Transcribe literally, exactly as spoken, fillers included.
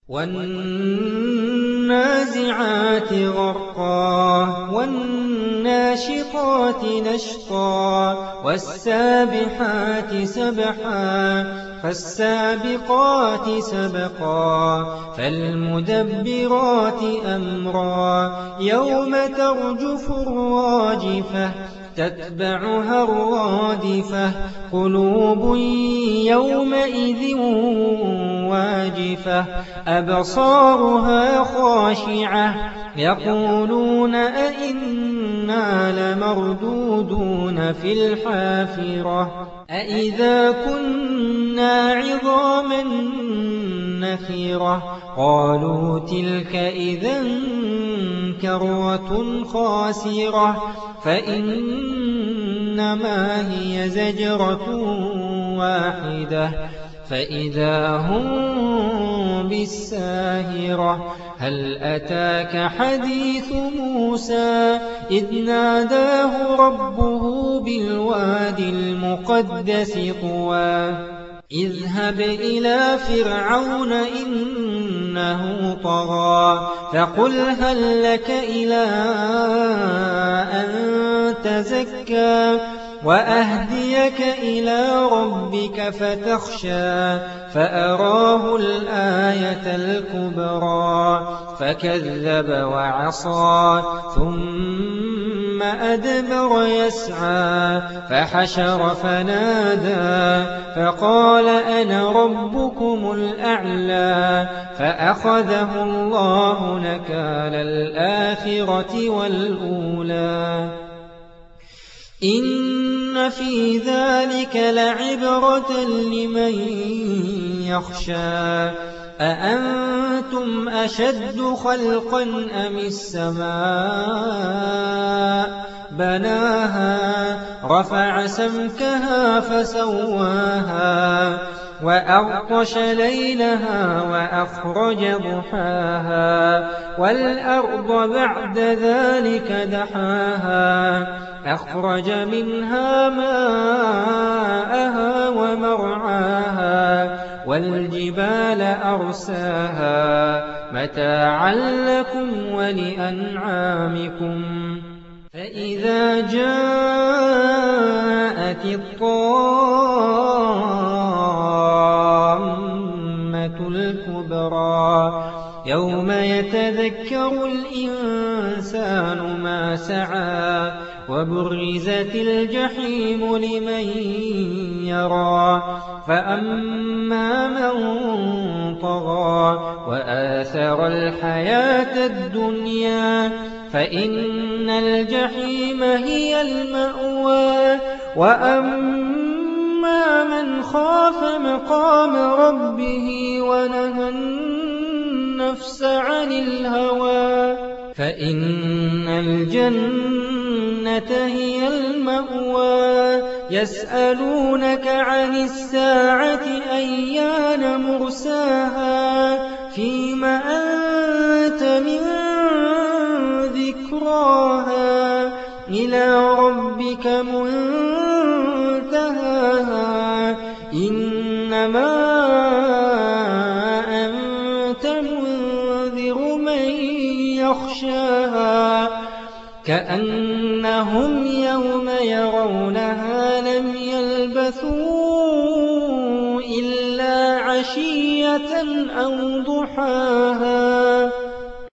وَالنَّازِعَاتِ غَرْقًا وَالنَّاشِطَاتِ نَشْطًا وَالسَّابِحَاتِ سَبْحًا فَالسَّابِقَاتِ سَبْقًا فَالْمُدَبِّرَاتِ أَمْرًا يَوْمَ تَرْجُفُ الرَّاجِفَةُ تَتْبَعُهَا الرَّادِفَةُ قُلُوبٌ يَوْمَئِذٍ وَاجِفَةٌ أَبْصَارُهَا خَاشِعَةٌ يَقُولُونَ أَإِنَّا لَمَرْدُودُونَ فِي الْحَافِرَةِ أَإِذَا كُنَّا عِظَامًا نَخِرَةً قَالُوا تِلْكَ إِذًا كَرَّةٌ خَاسِرَةٌ فَإِنَّمَا هِيَ زَجْرَةٌ وَاحِدَةٌ فَإِذَا هُم بِالسَّاهِرَةِ هَلْ أَتَاكَ حَدِيثُ مُوسَىٰ إِذْ نَادَاهُ رَبُّهُ بِالْوَادِ الْمُقَدَّسِ طُوًى اذْهَبْ إِلَىٰ فِرْعَوْنَ إِنَّهُ طَغَىٰ فَقُلْ هَل لَّكَ إِلَىٰ أَن تَزَكَّىٰ وَأَهْدِيَكَ إِلَىٰ رَبِّكَ فَتَخْشَىٰ فَأَرَاهُ الْآيَةَ الْكُبْرَىٰ فَكَذَّبَ وَعَصَىٰ ثُمَّ أَدْبَرَ يَسْعَىٰ فَحَشَرَ فَنَادَىٰ فَقَالَ أَنَا رَبُّكُمُ الْأَعْلَىٰ فَأَخَذَهُ اللَّهُ نَكَالَ الْآخِرَةِ وَالْأُولَىٰ إِنَّ فِي ذَلِكَ لَعِبْرَةً لِّمَن يَخْشَىٰ أَأَنتُمْ أَشَدُّ خَلْقًا أَمِ السَّمَاءُ بَنَاهَا رَفَعَ سَمْكَهَا فَسَوَّاهَا وَأَغْطَشَ لَيْلَهَا وَأَخْرَجَ ضُحَاهَا وَالْأَرْضَ بَعْدَ ذَلِكَ دَحَاهَا أَخْرَجَ مِنْهَا مَاءَهَا وَمَرْعَاهَا وَالْجِبَالَ أَرْسَاهَا مَتَاعًا لَّكُمْ وَلِأَنْعَامِكُمْ فَإِذَا جَاءَتِ الطَّامَّةُ الْكُبْرَىٰ يَوْمَ يَتَذَكَّرُ الْإِنسَانُ مَا سَعَىٰ وَبُرِّزَتِ الْجَحِيمُ لِمَن يَرَىٰ فَأَمَّا مَن طَغَىٰ وَآثَرَ الْحَيَاةَ الدُّنْيَا فَإِنَّ الْجَحِيمَ هِيَ الْمَأْوَىٰ وَأَمَّا مَنْ خَافَ مَقَامَ رَبِّهِ وَنَهَى النَّفْسَ عَنِ الْهَوَىٰ فَإِنَّ الْجَنَّةَ هِيَ الْمَأْوَىٰ يَسْأَلُونَكَ عَنِ السَّاعَةِ أَيَّانَ مُرْسَاهَا فِيمَ أَنتَ مِن ذِكْرَاهَا إِلَىٰ رَبِّكَ مُنتَهَاهَا إِنَّمَا أَنتَ مُنذِرُ مَن يَخْشَاهَا كَأَنَّهُمْ يَوْمَ يَرَوْنَهَا لَمْ يَلْبَثُوا إِلَّا عَشِيَّةً أَوْ ضُحَاهَا